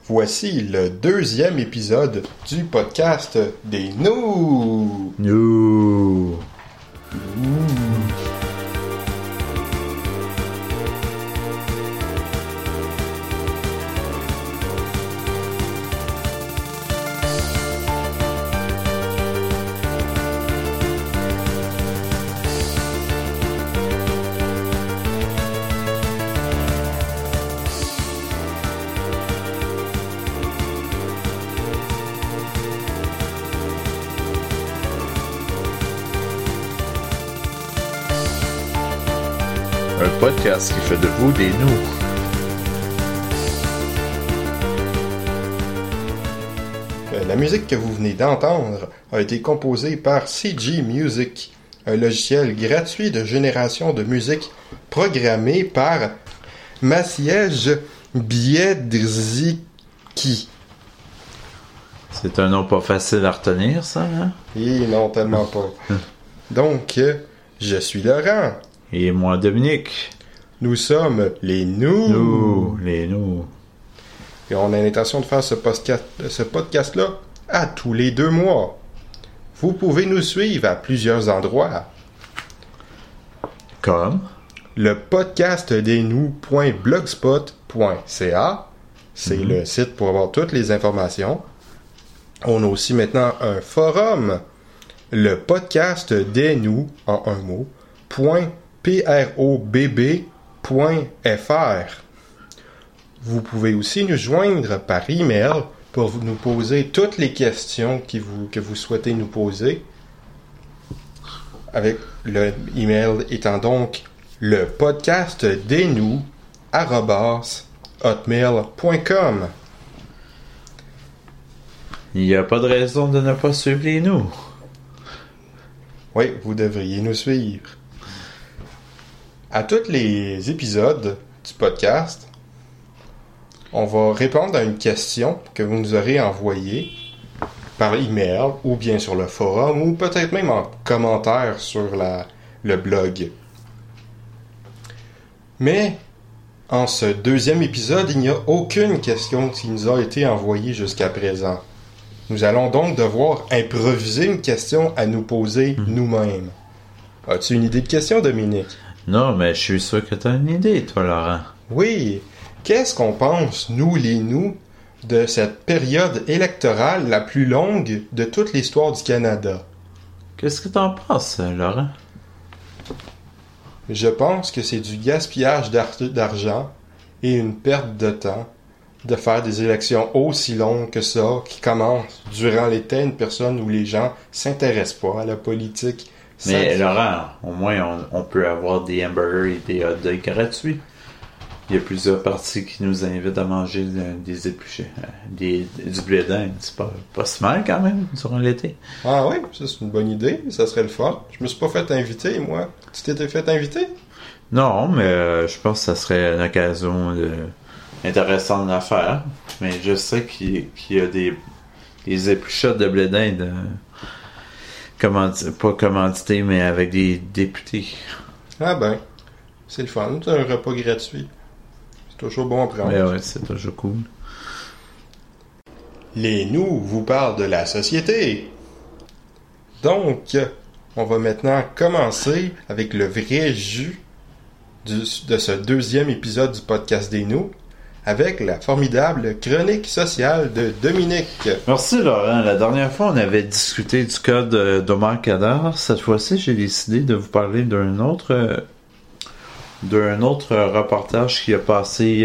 Voici le 2e épisode du podcast des Nous. Nous. Un podcast qui fait de vous des nous. La musique que vous venez d'entendre a été composée par CG Music, un logiciel gratuit de génération de musique programmé par Maciej Biedrzycki. C'est un nom pas facile à retenir, ça, hein? Et non, tellement pas. Donc, je suis Laurent. Et moi, Dominique. Nous sommes les Nous. Nous, les nous. Et on a l'intention de faire ce podcast-là à tous les 2 mois. Vous pouvez nous suivre à plusieurs endroits. Comme? Le podcast des nous.blogspot.ca, c'est le site pour avoir toutes les informations. On a aussi maintenant un forum, le podcast des nous, en un mot, .probb.fr. Vous pouvez aussi nous joindre par email pour nous poser toutes les questions que vous souhaitez nous poser. Avec le email étant donc le podcast des nous @hotmail.com. Il n'y a pas de raison de ne pas suivre les nous. Oui, vous devriez nous suivre. À tous les épisodes du podcast, on va répondre à une question que vous nous aurez envoyée par email ou bien sur le forum ou peut-être même en commentaire sur le blog. Mais en ce 2e épisode, il n'y a aucune question qui nous a été envoyée jusqu'à présent. Nous allons donc devoir improviser une question à nous poser nous-mêmes. As-tu une idée de question, Dominique? Non, mais je suis sûr que tu as une idée, toi, Laurent. Oui. Qu'est-ce qu'on pense, nous les nous, de cette période électorale la plus longue de toute l'histoire du Canada? Qu'est-ce que t'en penses, Laurent? Je pense que c'est du gaspillage d'argent et une perte de temps de faire des élections aussi longues que ça, qui commencent durant l'été, une période où les gens s'intéressent pas à la politique. Mais Laurent, au moins on peut avoir des hamburgers et des hot dogs gratuits. Il y a plusieurs partis qui nous invitent à manger des épluchés, du blé d'Inde. C'est pas si mal quand même durant l'été. Ah oui, ça c'est une bonne idée, ça serait le fun. Je me suis pas fait inviter, moi. Tu t'étais fait inviter? Non, mais je pense que ça serait une occasion intéressante à faire. Mais je sais qu'il y a des épluchés de blé d'Inde, pas commandités, mais avec des députés. Ah ben, c'est le fun, c'est un repas gratuit. C'est toujours bon à prendre. Ouais, c'est toujours cool. Les nous vous parlent de la société. Donc, on va maintenant commencer avec le vrai jus de ce 2e épisode du podcast des nous, avec la formidable chronique sociale de Dominique. Merci Laurent. La dernière fois, on avait discuté du cas d'Omar Khadr. Cette fois-ci, j'ai décidé de vous parler d'un autre reportage qui a passé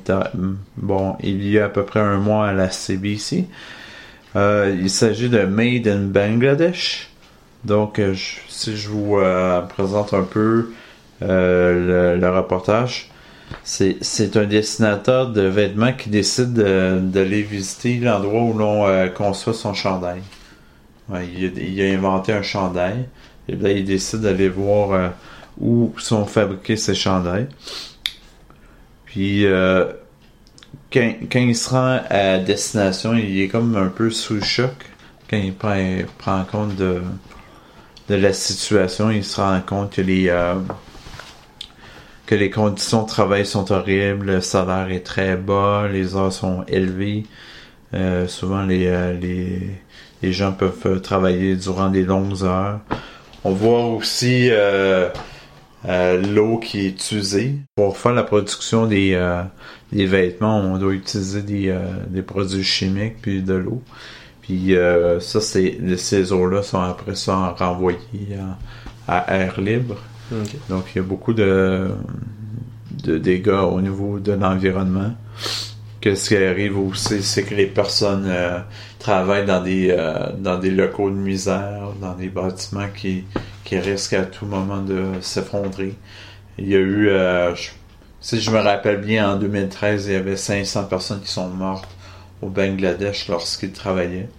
il y a à peu près un mois à la CBC. Il s'agit de Made in Bangladesh. Donc, si je vous présente un peu le reportage, c'est un dessinateur de vêtements qui décide d'aller visiter l'endroit où l'on conçoit son chandail. Ouais, il a inventé un chandail et là il décide d'aller voir où sont fabriqués ces chandails. Puis quand il se rend à destination, il est comme un peu sous le choc quand il prend compte de la situation. Il se rend compte que que les conditions de travail sont horribles, le salaire est très bas, les heures sont élevées. Souvent, les gens peuvent travailler durant des longues heures. On voit aussi l'eau qui est usée. Pour faire la production des vêtements, on doit utiliser des produits chimiques puis de l'eau. Puis ces eaux-là sont après ça renvoyées à air libre. Okay. Donc il y a beaucoup de dégâts au niveau de l'environnement. Ce qui arrive aussi, c'est que les personnes travaillent dans des locaux de misère, dans des bâtiments qui risquent à tout moment de s'effondrer. Il y a eu, si je me rappelle bien, en 2013, il y avait 500 personnes qui sont mortes au Bangladesh lorsqu'ils travaillaient.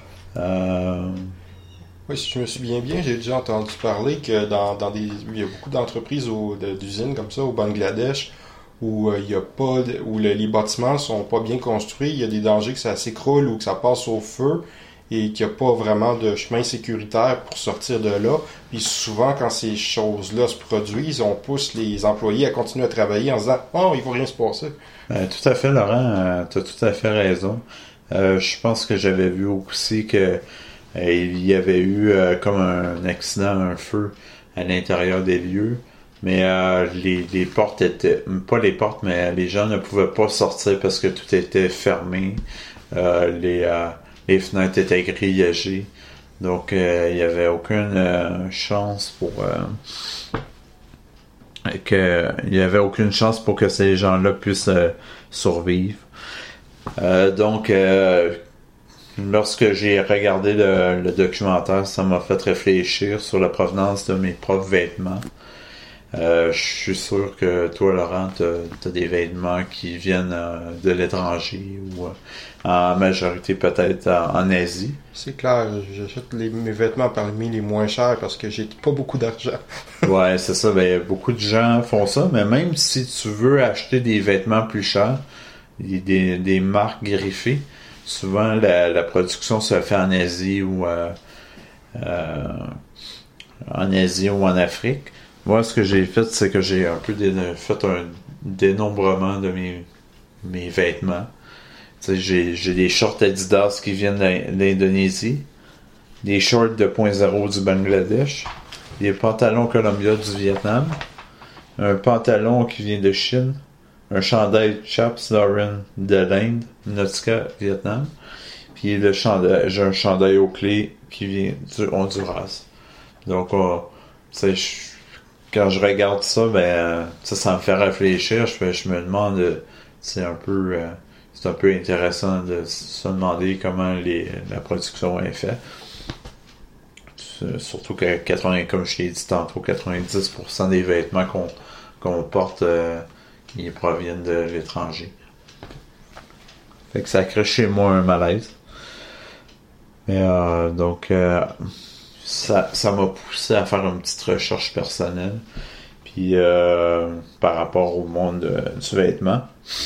Oui, si je me souviens bien, j'ai déjà entendu parler que il y a beaucoup d'entreprises d'usines comme ça au Bangladesh où les bâtiments sont pas bien construits, il y a des dangers que ça s'écroule ou que ça passe au feu et qu'il n'y a pas vraiment de chemin sécuritaire pour sortir de là. Puis souvent, quand ces choses-là se produisent, on pousse les employés à continuer à travailler en se disant « Oh, il ne va rien se passer ». Tout à fait, Laurent, tu as tout à fait raison. Je pense que j'avais vu aussi que il y avait eu comme un accident, un feu à l'intérieur des lieux. Mais les portes étaient... Pas les portes, mais les gens ne pouvaient pas sortir parce que tout était fermé. Les fenêtres étaient grillagées. Donc, il n'y avait aucune chance pour... il n'y avait aucune chance pour que ces gens-là puissent survivre. Donc, lorsque j'ai regardé le documentaire, ça m'a fait réfléchir sur la provenance de mes propres vêtements. Je suis sûr que toi, Laurent, t'as des vêtements qui viennent de l'étranger ou en majorité peut-être en Asie. C'est clair, j'achète mes vêtements parmi les moins chers parce que j'ai pas beaucoup d'argent. Ouais, c'est ça. Ben, beaucoup de gens font ça, mais même si tu veux acheter des vêtements plus chers, des marques griffées, souvent la production se fait en Asie ou en Afrique. Moi, ce que j'ai fait, c'est que j'ai un peu fait un dénombrement de mes vêtements. Tu sais, j'ai des shorts Adidas qui viennent d'Indonésie, des shorts de 2.0 du Bangladesh, des pantalons Columbia du Vietnam, un pantalon qui vient de Chine, un chandail Chaps Lauren de l'Inde, Nautica, Vietnam, puis j'ai un chandail aux clés qui vient du Honduras. Donc, quand je regarde ça, ça me fait réfléchir. Je me demande, c'est un peu intéressant de se demander comment la production est faite. Surtout que comme je l'ai dit tantôt, 90% des vêtements qu'on porte, ils proviennent de l'étranger. Fait que ça crée chez moi un malaise. Mais ça m'a poussé à faire une petite recherche personnelle. Puis par rapport au monde du vêtement.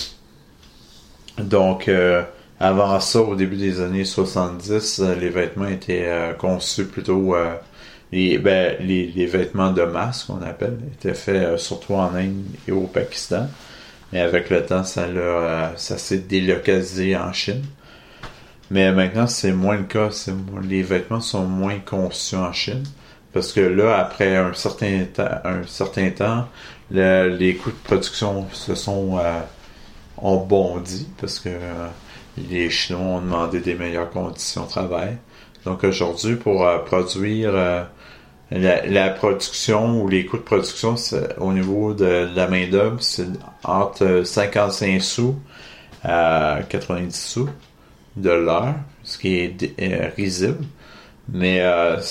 Donc avant ça, au début des années 70, les vêtements étaient conçus plutôt les vêtements de masse qu'on appelle étaient faits surtout en Inde et au Pakistan. Mais avec le temps, ça s'est délocalisé en Chine. Mais maintenant, c'est moins le cas. Les vêtements sont moins conçus en Chine. Parce que là, après un certain temps, les coûts de production ont bondi. Parce que les Chinois ont demandé des meilleures conditions de travail. Donc aujourd'hui, pour produire la production ou les coûts de production, au niveau de la main-d'œuvre, c'est entre 55 sous à 90 sous de l'heure, ce qui est risible. Mais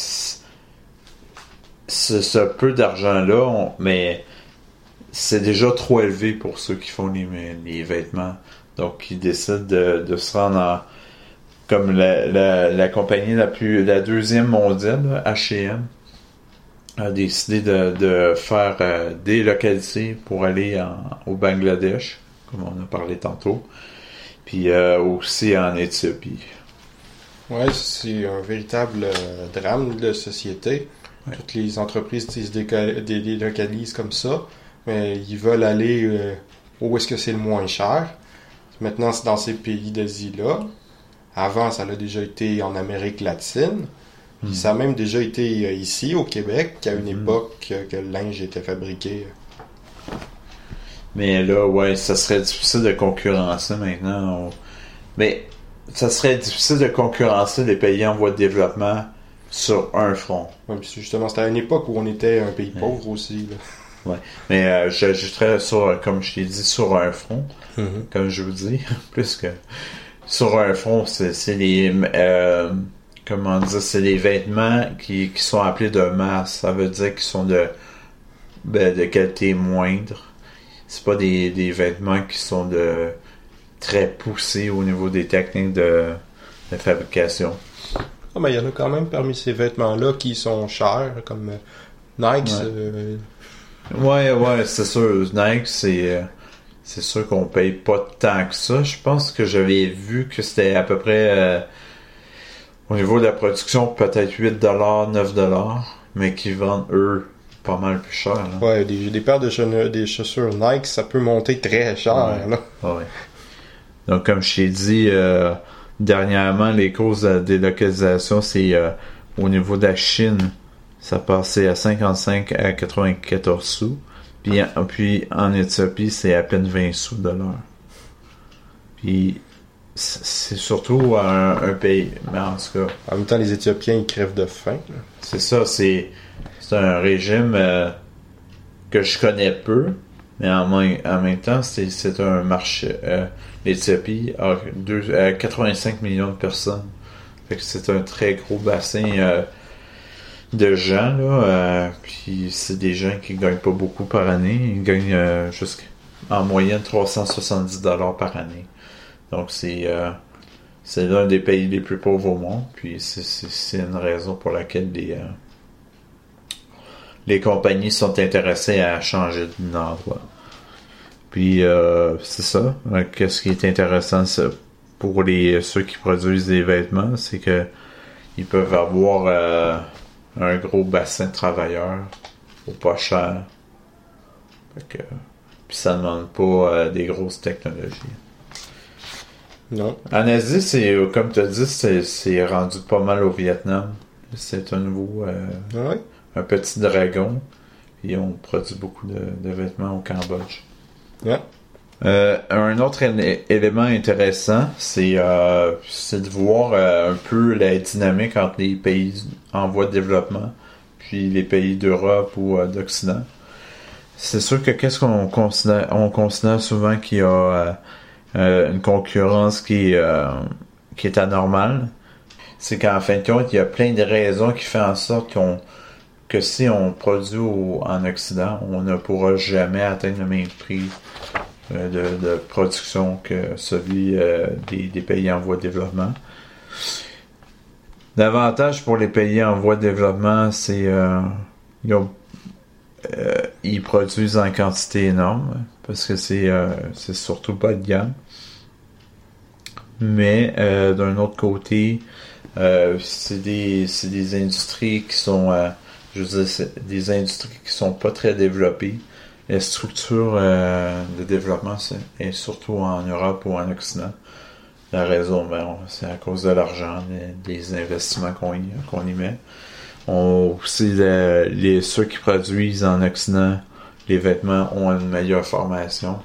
ce peu d'argent-là, mais c'est déjà trop élevé pour ceux qui font les vêtements. Donc, ils décident de se rendre comme la compagnie la deuxième mondiale, H&M, a décidé de faire délocaliser pour aller au Bangladesh, comme on a parlé tantôt, puis aussi en Éthiopie. Ouais, c'est un véritable drame de la société. Ouais. Toutes les entreprises se délocalisent comme ça. mais ils veulent aller où est-ce que c'est le moins cher. Maintenant, c'est dans ces pays d'Asie-là. Avant, ça a déjà été en Amérique latine. Puis ça a même déjà été ici, au Québec, qu'à une époque que le linge était fabriqué. Mais là, ouais, ça serait difficile de concurrencer maintenant. Mais ça serait difficile de concurrencer les pays en voie de développement sur un front. Ouais, puis justement, c'était à une époque où on était un pays pauvre aussi. Là. Ouais. Mais j'ajouterais sur, comme je t'ai dit, sur un front, comme je vous dis, plus que sur un front, c'est les comment dire, c'est les vêtements qui sont appelés de masse. Ça veut dire qu'ils sont de qualité moindre. C'est pas des vêtements qui sont de très poussés au niveau des techniques de fabrication. Ah, mais il y en a quand même parmi ces vêtements-là qui sont chers, comme Nike. Ouais, c'est sûr. Nike, c'est sûr qu'on paye pas tant que ça. Je pense que j'avais vu que c'était à peu près au niveau de la production peut-être 8$, 9$, mais qui vendent eux pas mal plus cher. Là. Ouais, des paires des chaussures Nike, ça peut monter très cher. Ouais. Là. Ouais. Donc comme je t'ai dit dernièrement, les causes de délocalisation, c'est au niveau de la Chine, ça passait à 55 à 94 sous. Puis en Éthiopie, c'est à peine 20 sous de l'heure. Puis c'est surtout un pays, mais en tout cas... En même temps, les Éthiopiens, ils crèvent de faim. Là. C'est ça, c'est un régime que je connais peu, mais en même temps, c'est un marché... L'Éthiopie a 85 millions de personnes. Fait que c'est un très gros bassin de gens, là. Puis c'est des gens qui gagnent pas beaucoup par année. Ils gagnent en moyenne 370$ par année. Donc c'est l'un des pays les plus pauvres au monde. Puis c'est une raison pour laquelle les compagnies sont intéressées à changer d'endroit. Puis c'est ça. Qu'est-ce qui est intéressant pour ceux qui produisent des vêtements, c'est que ils peuvent avoir un gros bassin de travailleurs au pas cher. Fait que, puis ça ne demande pas des grosses technologies. Non. En Asie, c'est comme tu as dit, c'est rendu pas mal au Vietnam. C'est un nouveau un petit dragon. Et on produit beaucoup de vêtements au Cambodge. Yeah. Un autre élément intéressant, c'est de voir un peu la dynamique entre les pays en voie de développement puis les pays d'Europe ou d'Occident. C'est sûr que qu'est-ce qu'on considère? On considère souvent qu'il y a une concurrence qui est anormale. C'est qu'en fin de compte, il y a plein de raisons qui font en sorte que si on produit en Occident, on ne pourra jamais atteindre le même prix de production que celui des pays en voie de développement. L'avantage pour les pays en voie de développement, c'est ils produisent en quantité énorme parce que c'est surtout pas de gamme. Mais d'un autre côté, c'est des industries qui sont c'est des industries qui sont pas très développées. La structure de développement est surtout en Europe ou en Occident. La raison, c'est à cause de l'argent, des investissements qu'on y met. Aussi, ceux qui produisent en Occident les vêtements ont une meilleure formation.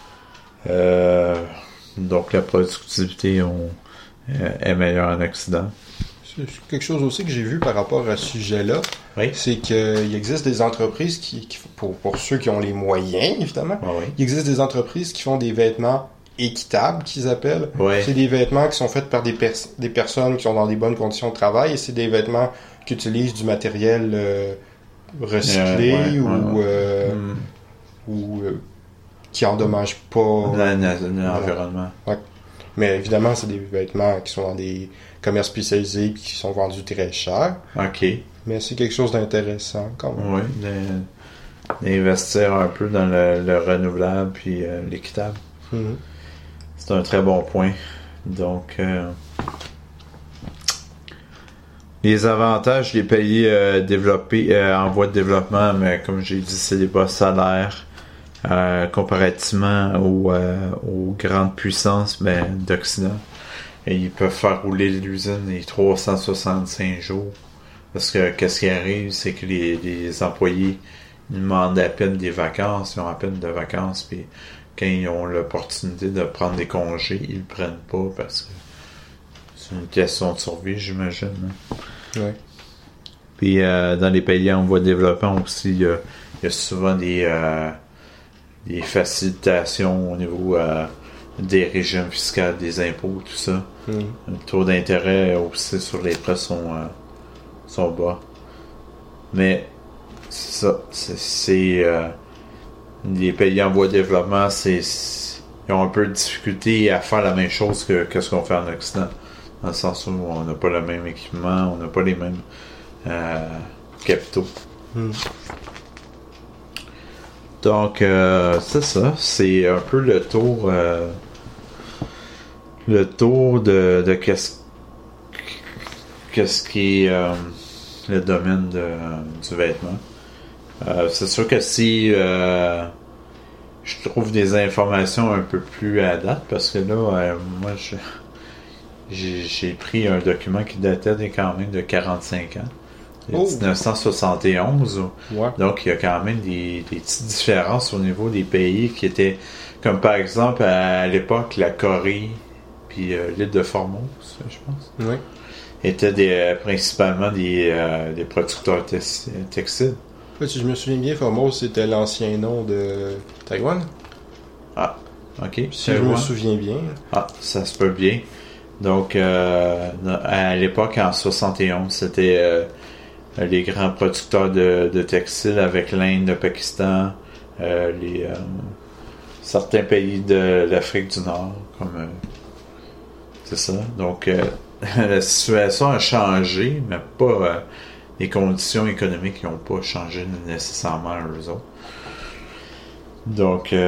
Donc la productivité est meilleure en Occident. C'est quelque chose aussi que j'ai vu par rapport à ce sujet-là. Oui. C'est qu'il existe des entreprises qui pour ceux qui ont les moyens, évidemment, Oui. il existe des entreprises qui font des vêtements équitables, qu'ils appellent. Oui. C'est des vêtements qui sont faits par des personnes qui sont dans des bonnes conditions de travail et c'est des vêtements qui utilisent du matériel recyclé ou qui endommagent pas l'environnement. Ouais. Mais évidemment, c'est des vêtements qui sont dans des commerces spécialisés et qui sont vendus très cher. OK. Mais c'est quelque chose d'intéressant quand même. Oui, d'investir un peu dans le renouvelable puis l'équitable. Mm-hmm. C'est un très bon point. Donc, les avantages des pays développés en voie de développement, mais comme j'ai dit, c'est les bas salaires, comparativement aux grandes puissances d'Occident. Et ils peuvent faire rouler l'usine les 365 jours. Parce que qu'est-ce qui arrive, c'est que les employés demandent à peine des vacances, ils ont à peine de vacances, puis quand ils ont l'opportunité de prendre des congés, ils le prennent pas parce que c'est une question de survie, j'imagine. Hein? Ouais. Puis dans les pays en voie de développement aussi, il y a souvent des facilitations au niveau des régimes fiscaux, des impôts, tout ça. Le taux d'intérêt aussi sur les prêts sont bas. Mais c'est ça. C'est les pays en voie de développement, ils ont un peu de difficulté à faire la même chose que ce qu'on fait en Occident. Dans le sens où on n'a pas le même équipement, on n'a pas les mêmes capitaux. Donc, c'est ça. C'est un peu le tour de qu'est-ce qui est le domaine du vêtement. C'est sûr que si je trouve des informations un peu plus à date, parce que là, moi, j'ai pris un document qui datait quand même de 45 ans. 1971. Ouais. Donc, il y a quand même des petites différences au niveau des pays qui étaient, comme par exemple, à l'époque, la Corée, puis l'île de Formose, je pense, oui. étaient principalement des producteurs textiles. En fait, si je me souviens bien, Formose, c'était l'ancien nom de Taïwan. Ah, ok. Si je me souviens bien. Ah, ça se peut bien. Donc, à l'époque, en 71, c'était les grands producteurs de textiles avec l'Inde, le Pakistan, certains pays de l'Afrique du Nord, comme c'est ça. Donc, la situation a changé, mais pas les conditions économiques n'ont pas changé nécessairement eux autres. Donc,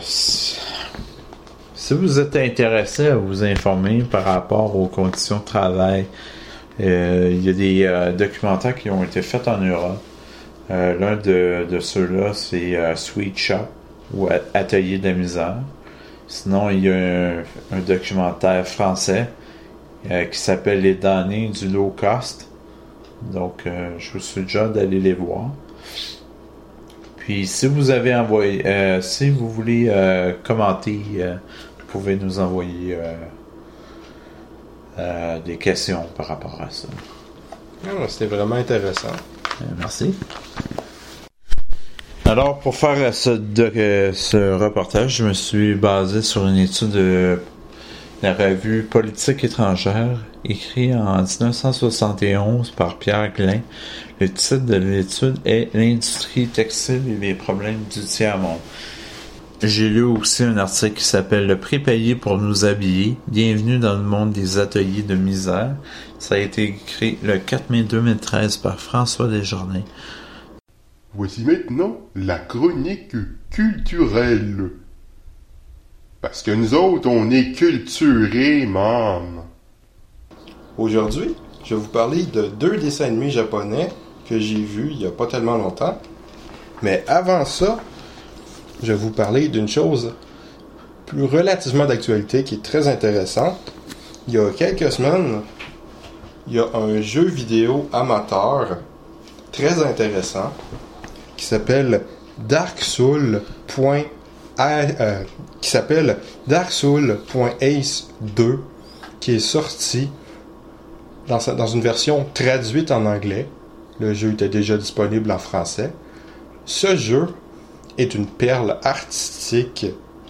si vous êtes intéressé à vous informer par rapport aux conditions de travail, il y a des documentaires qui ont été faits en Europe. L'un de ceux-là, c'est Sweet Shop ou Atelier de la misère. Sinon, il y a un documentaire français qui s'appelle Les damnés du low cost. Donc, je vous suggère d'aller les voir. Puis, si vous avez envoyé, si vous voulez commenter, vous pouvez nous envoyer des questions par rapport à ça. C'était vraiment intéressant. Merci. Alors, pour faire ce reportage, je me suis basé sur une étude de la revue Politique étrangère, écrite en 1971 par Pierre Glin. Le titre de l'étude est « L'industrie textile et les problèmes du tiers-monde ». J'ai lu aussi un article qui s'appelle « Le prix payé pour nous habiller. Bienvenue dans le monde des ateliers de misère ». Ça a été écrit le 4 mai 2013 par François Desjardins. Voici maintenant la chronique culturelle. Parce que nous autres, on est culturés, man. Aujourd'hui, je vais vous parler de 2 dessins animés japonais que j'ai vus il n'y a pas tellement longtemps. Mais avant ça, je vais vous parler d'une chose plus relativement d'actualité qui est très intéressante. Il y a quelques semaines, il y a un jeu vidéo amateur très intéressant qui s'appelle Dark Souls.Ace 2 qui est sorti dans une version traduite en anglais. Le jeu était déjà disponible en français. Ce jeu est une perle artistique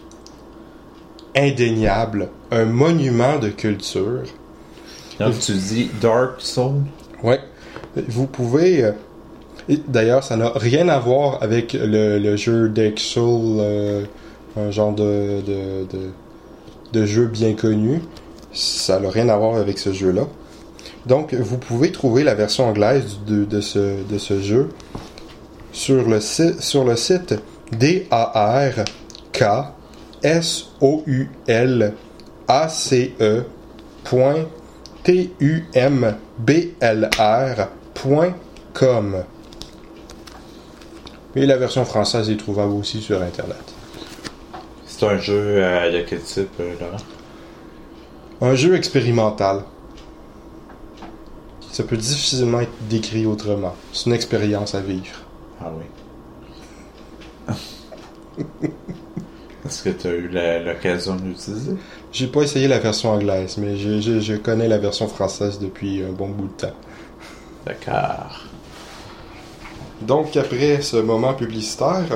indéniable, un monument de culture. Donc tu dis Dark Souls? Ouais. Vous pouvez... d'ailleurs, ça n'a rien à voir avec le jeu Dark Souls, un genre de jeu bien connu. Ça n'a rien à voir avec ce jeu-là. Donc, vous pouvez trouver la version anglaise de ce jeu sur le site darksoulsace.tumblr.com. Et la version française est trouvable aussi sur Internet. C'est un jeu de quel type, Laurent? Un jeu expérimental. Ça peut difficilement être décrit autrement. C'est une expérience à vivre. Ah oui. Est-ce que tu as eu l'occasion de l'utiliser? J'ai pas essayé la version anglaise, mais je connais la version française depuis un bon bout de temps. D'accord. Donc, après ce moment publicitaire,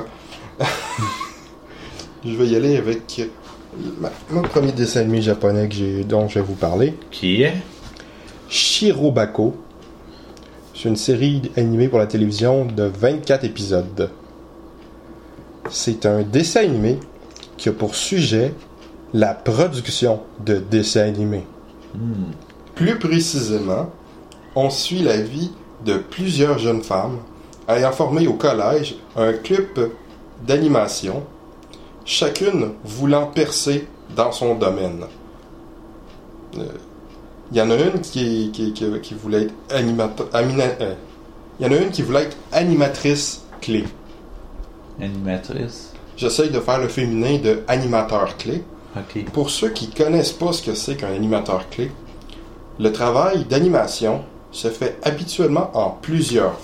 je vais y aller avec mon premier dessin animé japonais dont je vais vous parler. Qui est? Shirobako. C'est une série animée pour la télévision de 24 épisodes. C'est un dessin animé qui a pour sujet la production de dessins animés. Plus précisément, on suit la vie de plusieurs jeunes femmes ayant formé au collège un club d'animation, chacune voulant percer dans son domaine. Il y en a une qui voulait être il y en a une qui voulait être animatrice clé. Animatrice? J'essaye de faire le féminin de animateur clé. Ok. Pour ceux qui connaissent pas ce que c'est qu'un animateur clé, le travail d'animation se fait habituellement en plusieurs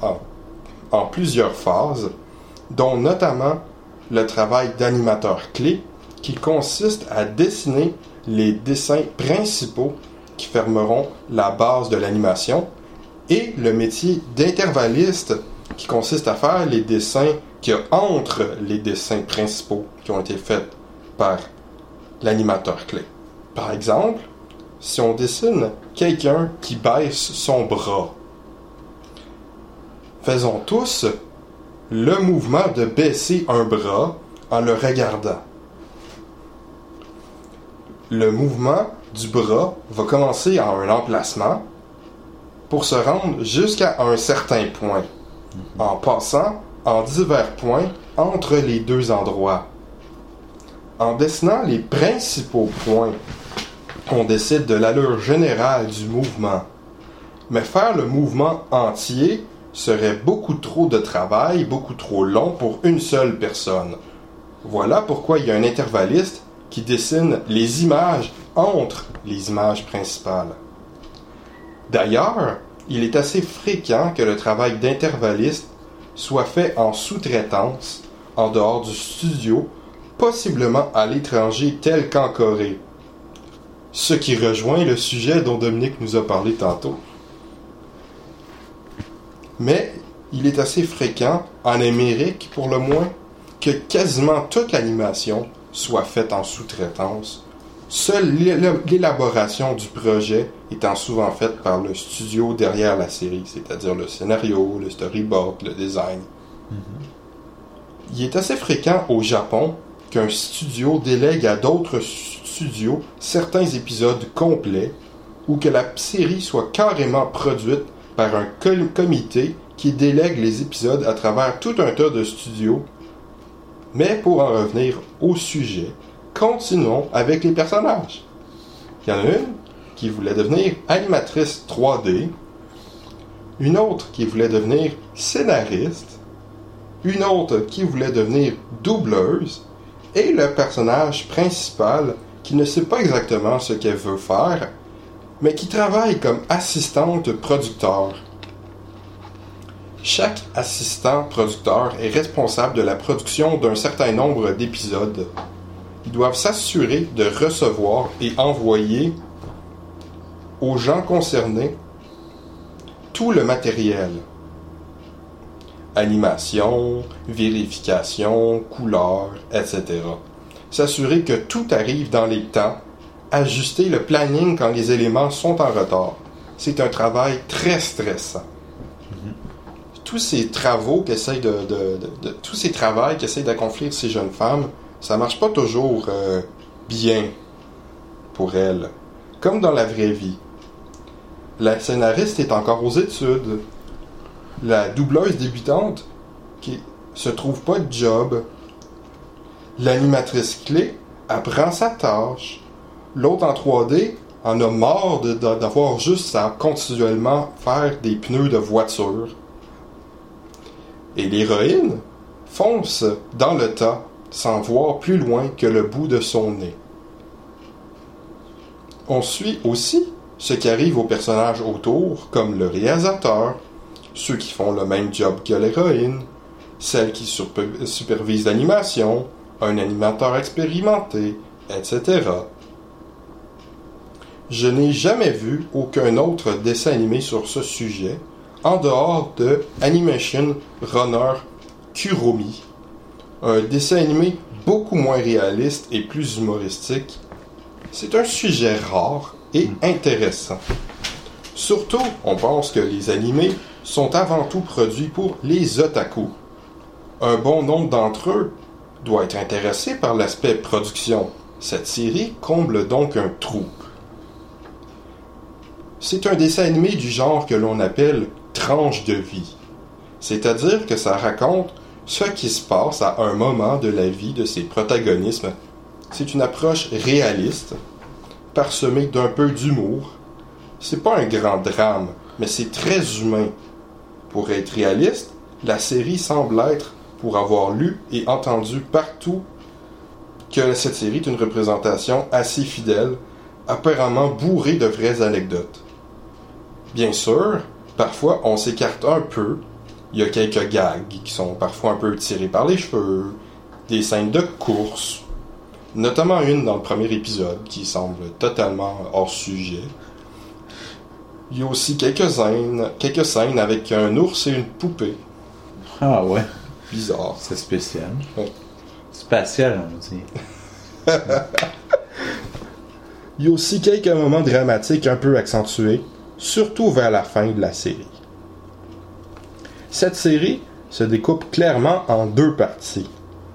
phases, dont notamment le travail d'animateur clé qui consiste à dessiner les dessins principaux qui formeront la base de l'animation et le métier d'intervalliste qui consiste à faire les dessins qu'il y a entre les dessins principaux qui ont été faits par l'animateur clé. Par exemple, si on dessine quelqu'un qui baisse son bras, faisons tous le mouvement de baisser un bras en le regardant. Le mouvement du bras va commencer à un emplacement pour se rendre jusqu'à un certain point, en passant en divers points entre les deux endroits. En dessinant les principaux points, on décide de l'allure générale du mouvement. Mais faire le mouvement entier serait beaucoup trop de travail, beaucoup trop long pour une seule personne. Voilà pourquoi il y a un intervalliste qui dessine les images entre les images principales. D'ailleurs, il est assez fréquent que le travail d'intervalliste soit fait en sous-traitance, en dehors du studio, possiblement à l'étranger tel qu'en Corée. Ce qui rejoint le sujet dont Dominique nous a parlé tantôt. Mais il est assez fréquent, en Amérique pour le moins, que quasiment toute l'animation soit faite en sous-traitance, seule l'élaboration du projet étant souvent faite par le studio derrière la série, c'est-à-dire le scénario, le storyboard, le design. Il est assez fréquent au Japon qu'un studio délègue à d'autres studios certains épisodes complets ou que la série soit carrément produite par un comité qui délègue les épisodes à travers tout un tas de studios. Mais pour en revenir au sujet, continuons avec les personnages. Il y en a une qui voulait devenir animatrice 3D, une autre qui voulait devenir scénariste, une autre qui voulait devenir doubleuse, et le personnage principal qui ne sait pas exactement ce qu'elle veut faire, mais qui travaille comme assistante producteur. Chaque assistant producteur est responsable de la production d'un certain nombre d'épisodes. Ils doivent s'assurer de recevoir et envoyer aux gens concernés tout le matériel. Animation, vérification, couleurs, etc. S'assurer que tout arrive dans les temps, ajuster le planning quand les éléments sont en retard. C'est un travail très stressant. Tous ces travaux qu'essayent tous ces travaux qu'essayent d'accomplir ces jeunes femmes, ça marche pas toujours bien pour elles. Comme dans la vraie vie. La scénariste est encore aux études. La doubleuse débutante qui se trouve pas de job. L'animatrice clé apprend sa tâche. L'autre en 3D en a marre d'avoir juste à continuellement faire des pneus de voiture. Et l'héroïne fonce dans le tas sans voir plus loin que le bout de son nez. On suit aussi ce qui arrive aux personnages autour, comme le réalisateur, ceux qui font le même job que l'héroïne, celle qui supervise l'animation, un animateur expérimenté, etc. Je n'ai jamais vu aucun autre dessin animé sur ce sujet, en dehors de Animation Runner Kuromi, un dessin animé beaucoup moins réaliste et plus humoristique. C'est un sujet rare et intéressant. Surtout, on pense que les animés sont avant tout produits pour les otaku. Un bon nombre d'entre eux doit être intéressé par l'aspect production. Cette série comble donc un trou. C'est un dessin animé du genre que l'on appelle tranche de vie. C'est-à-dire que ça raconte ce qui se passe à un moment de la vie de ses protagonistes. C'est une approche réaliste, parsemée d'un peu d'humour. C'est pas un grand drame, mais c'est très humain. Pour être réaliste, la série semble être, pour avoir lu et entendu partout, que cette série est une représentation assez fidèle, apparemment bourrée de vraies anecdotes. Bien sûr, parfois on s'écarte un peu. Il y a quelques gags qui sont parfois un peu tirés par les cheveux, des scènes de course, notamment une dans le premier épisode qui semble totalement hors sujet. Il y a aussi quelques scènes avec un ours et une poupée. Ah ouais. Bizarre. C'est spécial. Ouais. Spatial, on dit. Il y a aussi quelques moments dramatiques un peu accentués, surtout vers la fin de la série. Cette série se découpe clairement en deux parties.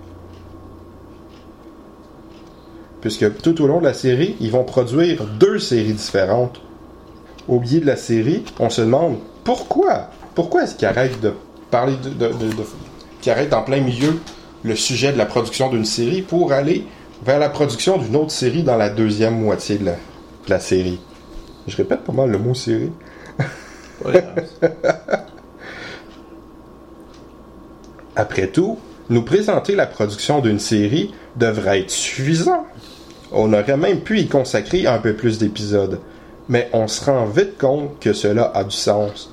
Puisque tout au long de la série, ils vont produire deux séries différentes. Au milieu de la série, on se demande pourquoi. Pourquoi est-ce qu'ils arrêtent de parler qu'ils arrêtent en plein milieu le sujet de la production d'une série pour aller vers la production d'une autre série dans la deuxième moitié de la série. Je répète pas mal le mot série. Après tout, nous présenter la production d'une série devrait être suffisant. On aurait même pu y consacrer un peu plus d'épisodes, mais on se rend vite compte que cela a du sens.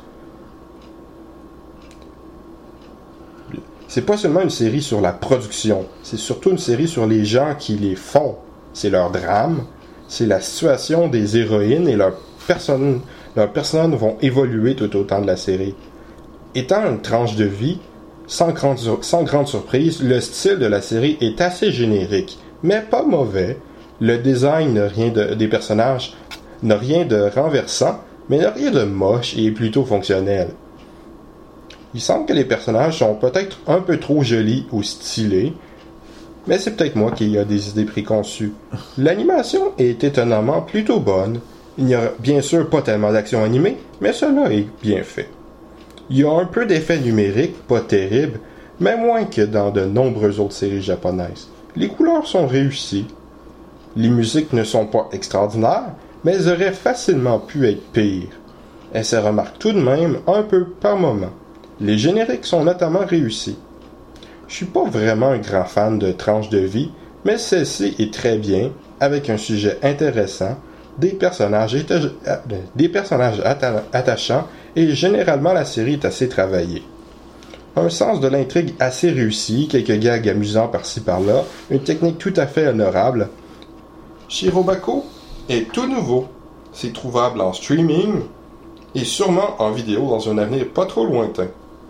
C'est pas seulement une série sur la production, c'est surtout une série sur les gens qui les font. C'est leur drame, c'est la situation des héroïnes et leurs personnes vont évoluer tout au temps de la série. Étant une tranche de vie, sans grande surprise, le style de la série est assez générique, mais pas mauvais. Le design des personnages n'a rien de renversant, mais n'a rien de moche et est plutôt fonctionnel. Il semble que les personnages sont peut-être un peu trop jolis ou stylés, mais c'est peut-être moi qui ai des idées préconçues. L'animation est étonnamment plutôt bonne. Il n'y a bien sûr pas tellement d'action animée, mais cela est bien fait. Il y a un peu d'effets numériques, pas terribles, mais moins que dans de nombreuses autres séries japonaises. Les couleurs sont réussies. Les musiques ne sont pas extraordinaires, mais elles auraient facilement pu être pires. Elles se remarquent tout de même un peu par moment. Les génériques sont notamment réussis. Je suis pas vraiment un grand fan de tranche de vie, mais celle-ci est très bien, avec un sujet intéressant, des personnages attachants, et généralement la série est assez travaillée. Un sens de l'intrigue assez réussi, quelques gags amusants par-ci par-là, une technique tout à fait honorable. Shirobako est tout nouveau. C'est trouvable en streaming et sûrement en vidéo dans un avenir pas trop lointain.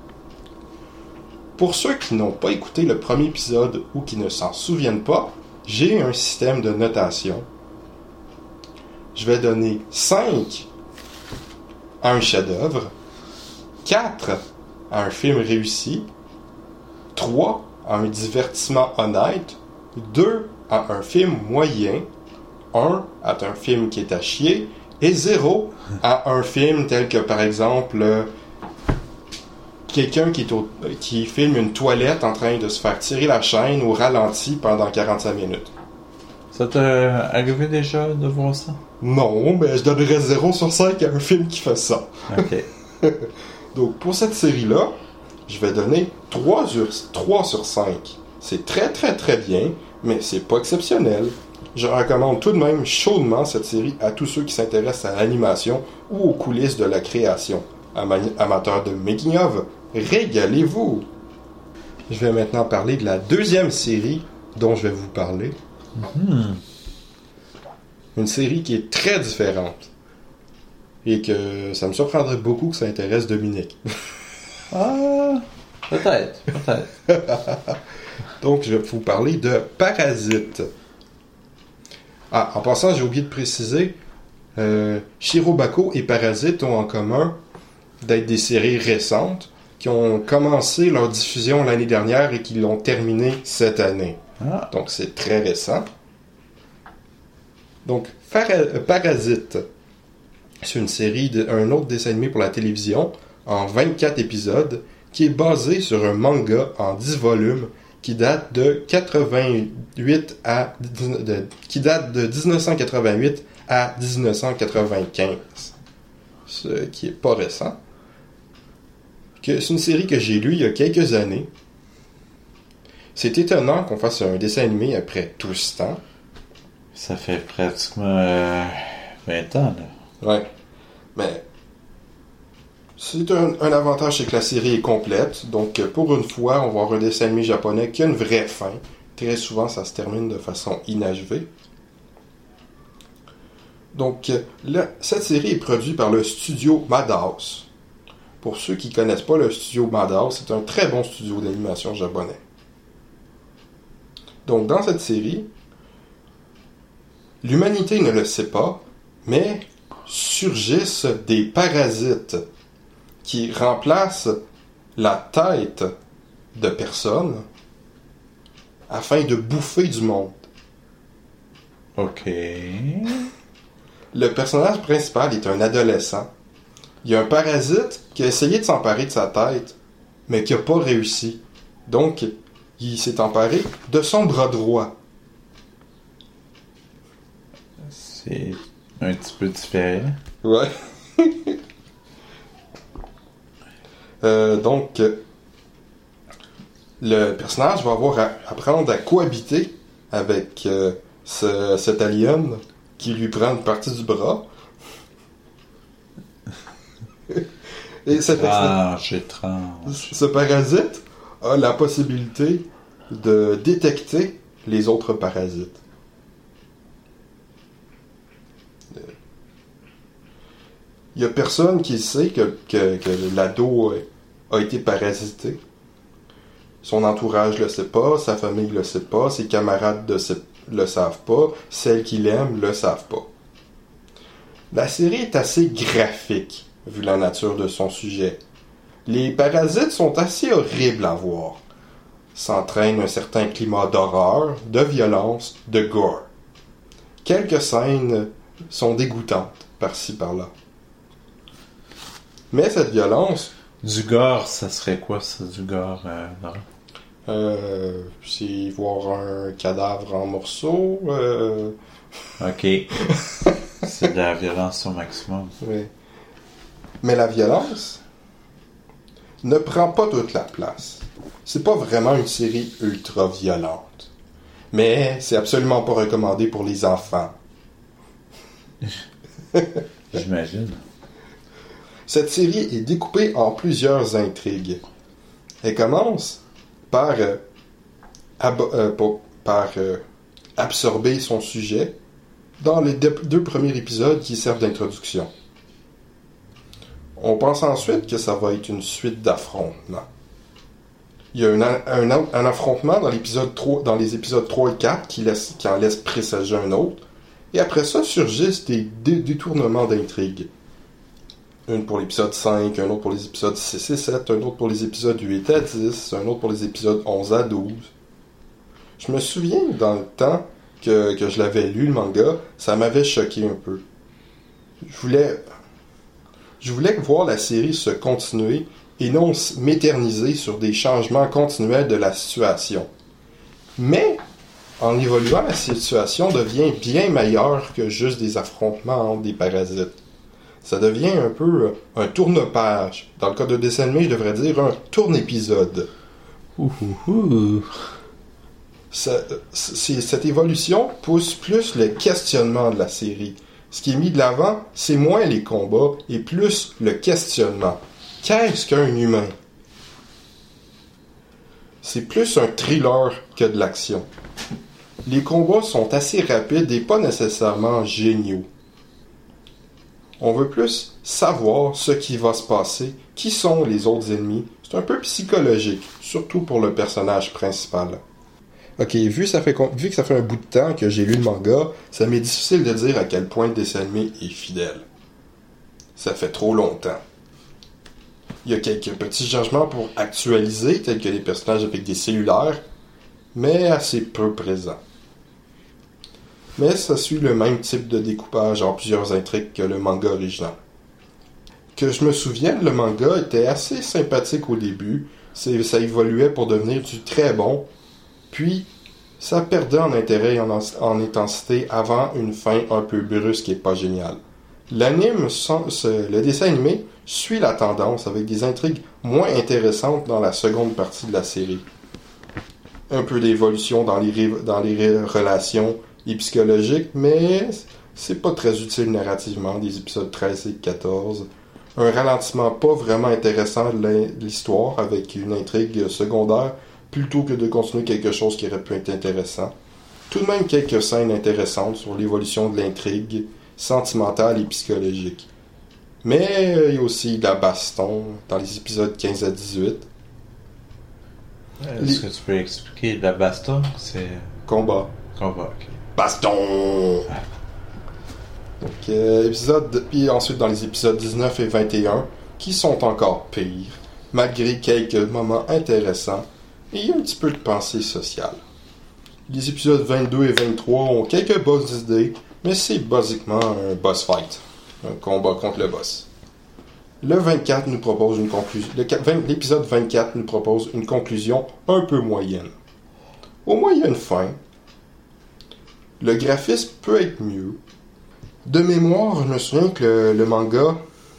Pour ceux qui n'ont pas écouté le premier épisode ou qui ne s'en souviennent pas, j'ai un système de notation. Je vais donner 5 à un chef-d'œuvre, 4 à un film réussi, 3 à un divertissement honnête, 2 à un film moyen, 1 à un film qui est à chier, et 0 à un film tel que par exemple quelqu'un qui filme une toilette en train de se faire tirer la chaîne au ralenti pendant 45 minutes. Ça t'est arrivé déjà de voir ça? Non, mais je donnerais 0 sur 5 à un film qui fait ça. Ok. Donc, pour cette série-là, je vais donner 3 sur 5. C'est très très très bien, mais c'est pas exceptionnel. Je recommande tout de même chaudement cette série à tous ceux qui s'intéressent à l'animation ou aux coulisses de la création. Amateurs de making-of, régalez-vous! Je vais maintenant parler de la deuxième série dont je vais vous parler. Une série qui est très différente. Et que ça me surprendrait beaucoup que ça intéresse Dominique. Peut-être. Donc, je vais vous parler de Parasite. En passant, j'ai oublié de préciser, Shirobako et Parasite ont en commun d'être des séries récentes qui ont commencé leur diffusion l'année dernière et qui l'ont terminée cette année. Donc, c'est très récent. Donc, Parasite, c'est une série, un autre dessin animé pour la télévision, en 24 épisodes, qui est basé sur un manga en 10 volumes qui date de 1988 à 1995. Ce qui est pas récent. C'est une série que j'ai lue il y a quelques années. C'est étonnant qu'on fasse un dessin animé après tout ce temps. Ça fait pratiquement 20 ans, là. Ouais. Mais c'est un avantage, c'est que la série est complète. Donc, pour une fois, on va avoir un dessin animé japonais qui a une vraie fin. Très souvent, ça se termine de façon inachevée. Donc, cette série est produite par le studio Madhouse. Pour ceux qui ne connaissent pas le studio Madhouse, c'est un très bon studio d'animation japonais. Donc, dans cette série, l'humanité ne le sait pas, mais surgissent des parasites qui remplacent la tête de personnes afin de bouffer du monde. OK. Le personnage principal est un adolescent. Il y a un parasite qui a essayé de s'emparer de sa tête, mais qui n'a pas réussi. Donc, il s'est emparé de son bras droit. C'est un petit peu différent. Ouais. Donc, le personnage va avoir à apprendre à cohabiter avec cet alien qui lui prend une partie du bras. Et étrange. Ce parasite a la possibilité de détecter les autres parasites. Il n'y a personne qui sait que l'ado a été parasité. Son entourage le sait pas, sa famille le sait pas, ses camarades le savent pas, celles qui l'aiment le savent pas. La série est assez graphique, vu la nature de son sujet. Les parasites sont assez horribles à voir. S'entraîne un certain climat d'horreur, de violence, de gore. Quelques scènes sont dégoûtantes, par-ci par-là. Mais cette violence... Du gore, ça serait quoi, ça, du gore? C'est voir un cadavre en morceaux. OK. C'est de la violence au maximum. Oui. Mais la violence ne prend pas toute la place. C'est pas vraiment une série ultra violente. Mais c'est absolument pas recommandé pour les enfants. J'imagine. Cette série est découpée en plusieurs intrigues. Elle commence par absorber son sujet dans les deux premiers épisodes qui servent d'introduction. On pense ensuite que ça va être une suite d'affrontements. Il y a un affrontement dans les épisodes 3 et 4 qui en laisse présager un autre. Et après ça surgissent des détournements d'intrigue. Une pour l'épisode 5, un autre pour les épisodes 6 et 7, un autre pour les épisodes 8 à 10, un autre pour les épisodes 11 à 12. Je me souviens, dans le temps que je l'avais lu, le manga, ça m'avait choqué un peu. Je voulais voir la série se continuer et non m'éterniser sur des changements continuels de la situation. Mais, en évoluant, la situation devient bien meilleure que juste des affrontements entre des parasites. Ça devient un peu un tourne-page. Dans le cas de dessin animé, je devrais dire un tourne-épisode. cette évolution pousse plus le questionnement de la série. Ce qui est mis de l'avant, c'est moins les combats et plus le questionnement. Qu'est-ce qu'un humain? C'est plus un thriller que de l'action. Les combats sont assez rapides et pas nécessairement géniaux. On veut plus savoir ce qui va se passer, qui sont les autres ennemis. C'est un peu psychologique, surtout pour le personnage principal. Ok, vu que ça fait un bout de temps que j'ai lu le manga, ça m'est difficile de dire à quel point le dessin animé est fidèle. Ça fait trop longtemps. Il y a quelques petits changements pour actualiser, tels que les personnages avec des cellulaires, mais assez peu présents. Mais ça suit le même type de découpage en plusieurs intrigues que le manga original. Que je me souvienne, le manga était assez sympathique au début, ça évoluait pour devenir du très bon, puis ça perdait en intérêt et en intensité avant une fin un peu brusque et pas géniale. Le dessin animé suit la tendance avec des intrigues moins intéressantes dans la seconde partie de la série. Un peu d'évolution dans les relations et psychologiques, mais c'est pas très utile narrativement, des épisodes 13 et 14. Un ralentissement pas vraiment intéressant de l'histoire avec une intrigue secondaire plutôt que de continuer quelque chose qui aurait pu être intéressant. Tout de même quelques scènes intéressantes sur l'évolution de l'intrigue, sentimentale et psychologique. Mais il y a aussi de la baston dans les épisodes 15 à 18. Est-ce que tu peux expliquer la baston? C'est... Combat. Ok. Baston! Donc, puis ensuite dans les épisodes 19 et 21, qui sont encore pires, malgré quelques moments intéressants, et il y a un petit peu de pensée sociale. Les épisodes 22 et 23 ont quelques bonnes idées, mais c'est basiquement un boss fight, un combat contre le boss. Le 24 nous propose une conclusion. L'épisode 24 nous propose une conclusion un peu moyenne. Au moins, il y a une fin. Le graphisme peut être mieux. De mémoire, je me souviens que le manga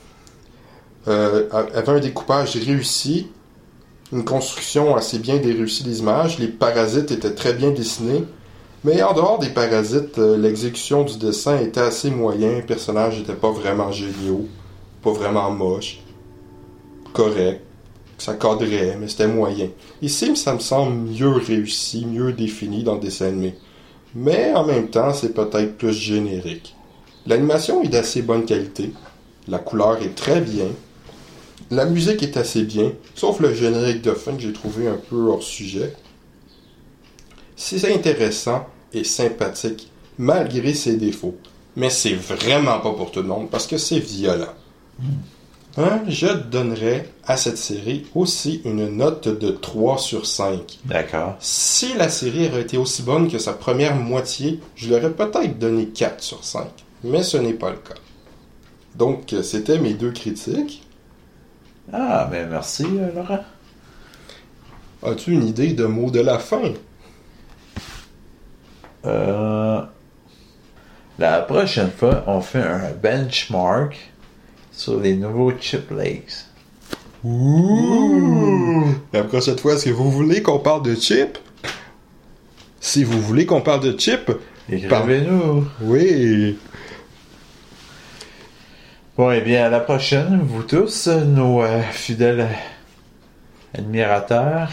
avait un découpage réussi, une construction assez bien réussie des images. Les parasites étaient très bien dessinés. Mais en dehors des parasites, l'exécution du dessin était assez moyen. Les personnages n'étaient pas vraiment géniaux, pas vraiment moches, correct. Ça cadrait, mais c'était moyen. Ici, ça me semble mieux réussi, mieux défini dans le dessin animé. Mais en même temps, c'est peut-être plus générique. L'animation est d'assez bonne qualité. La couleur est très bien. La musique est assez bien, sauf le générique de fin que j'ai trouvé un peu hors sujet. C'est intéressant et sympathique, malgré ses défauts. Mais c'est vraiment pas pour tout le monde, parce que c'est violent. Je donnerais à cette série aussi une note de 3 sur 5. D'accord. Si la série aurait été aussi bonne que sa première moitié, je l'aurais peut-être donné 4 sur 5. Mais ce n'est pas le cas. Donc, c'était mes 2 critiques. Ah, ben merci, Laurent. As-tu une idée de mot de la fin? La prochaine fois, on fait un benchmark sur les nouveaux Chip Lakes. Ouh! La prochaine fois, est-ce que vous voulez qu'on parle de Chip? Si vous voulez qu'on parle de Chip, écrivez-nous. Oui. Bon, et bien, à la prochaine, vous tous, nos fidèles admirateurs.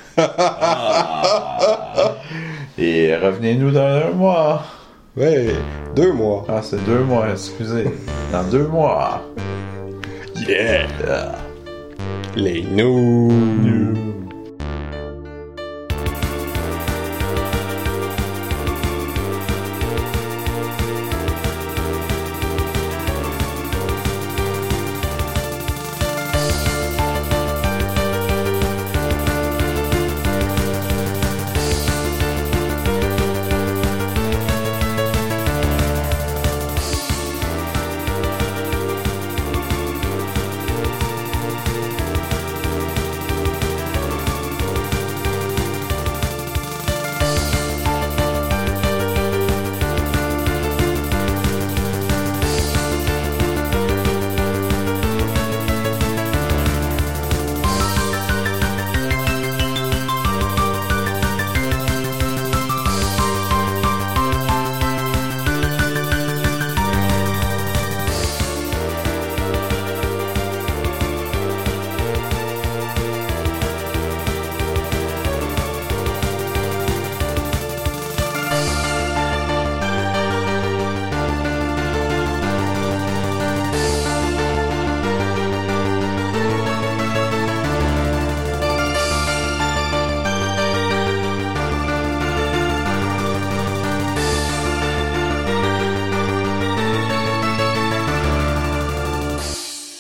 Et revenez-nous dans 1 mois. Ouais, 2 mois. Ah, c'est 2 mois, excusez. Dans 2 mois. Yeah! Les news.